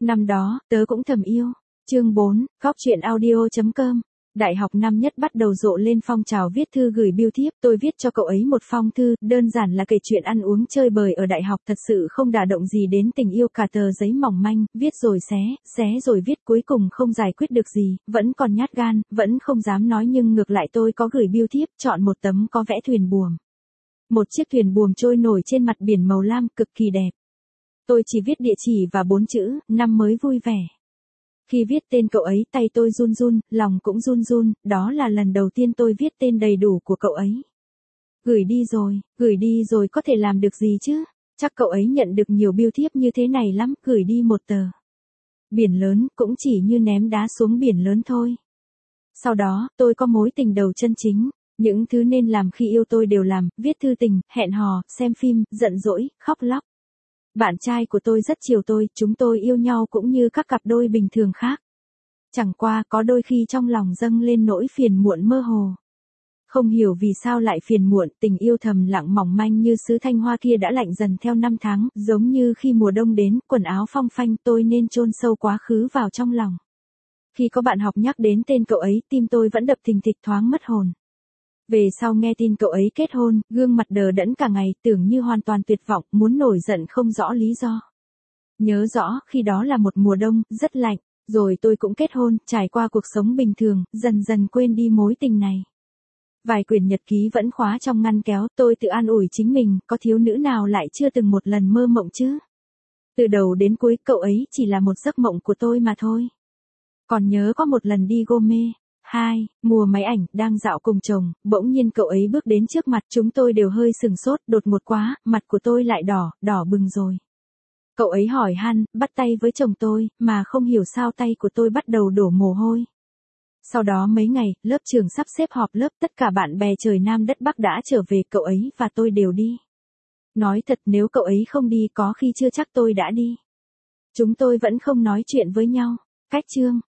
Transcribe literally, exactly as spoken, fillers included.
Năm đó, tớ cũng thầm yêu. Chương bốn, Góc truyện audio chấm com. Đại học năm nhất bắt đầu rộ lên phong trào viết thư gửi bưu thiếp, tôi viết cho cậu ấy một phong thư, đơn giản là kể chuyện ăn uống chơi bời ở đại học, thật sự không đả động gì đến tình yêu, cả tờ giấy mỏng manh, viết rồi xé, xé rồi viết, cuối cùng không giải quyết được gì, vẫn còn nhát gan, vẫn không dám nói, nhưng ngược lại tôi có gửi bưu thiếp, chọn một tấm có vẽ thuyền buồm. Một chiếc thuyền buồm trôi nổi trên mặt biển màu lam, cực kỳ đẹp. Tôi chỉ viết địa chỉ và bốn chữ, năm mới vui vẻ. Khi viết tên cậu ấy, tay tôi run run, lòng cũng run run, đó là lần đầu tiên tôi viết tên đầy đủ của cậu ấy. Gửi đi rồi, gửi đi rồi có thể làm được gì chứ? Chắc cậu ấy nhận được nhiều bưu thiếp như thế này lắm, gửi đi một tờ. Biển lớn, cũng chỉ như ném đá xuống biển lớn thôi. Sau đó, tôi có mối tình đầu chân chính. Những thứ nên làm khi yêu tôi đều làm, viết thư tình, hẹn hò, xem phim, giận dỗi, khóc lóc. Bạn trai của tôi rất chiều tôi, chúng tôi yêu nhau cũng như các cặp đôi bình thường khác. Chẳng qua có đôi khi trong lòng dâng lên nỗi phiền muộn mơ hồ. Không hiểu vì sao lại phiền muộn, tình yêu thầm lặng mỏng manh như sứ thanh hoa kia đã lạnh dần theo năm tháng, giống như khi mùa đông đến, quần áo phong phanh, tôi nên chôn sâu quá khứ vào trong lòng. Khi có bạn học nhắc đến tên cậu ấy, tim tôi vẫn đập thình thịch, thoáng mất hồn. Về sau nghe tin cậu ấy kết hôn, gương mặt đờ đẫn cả ngày, tưởng như hoàn toàn tuyệt vọng, muốn nổi giận không rõ lý do. Nhớ rõ, khi đó là một mùa đông, rất lạnh, rồi tôi cũng kết hôn, trải qua cuộc sống bình thường, dần dần quên đi mối tình này. Vài quyển nhật ký vẫn khóa trong ngăn kéo, tôi tự an ủi chính mình, có thiếu nữ nào lại chưa từng một lần mơ mộng chứ? Từ đầu đến cuối, cậu ấy chỉ là một giấc mộng của tôi mà thôi. Còn nhớ có một lần đi Gome. Hai, mùa máy ảnh, đang dạo cùng chồng, bỗng nhiên cậu ấy bước đến trước mặt, chúng tôi đều hơi sừng sốt, đột ngột quá, mặt của tôi lại đỏ, đỏ bừng rồi. Cậu ấy hỏi han, bắt tay với chồng tôi, mà không hiểu sao tay của tôi bắt đầu đổ mồ hôi. Sau đó mấy ngày, lớp trường sắp xếp họp lớp, tất cả bạn bè trời Nam đất Bắc đã trở về, cậu ấy và tôi đều đi. Nói thật, nếu cậu ấy không đi, có khi chưa chắc tôi đã đi. Chúng tôi vẫn không nói chuyện với nhau. Cách chương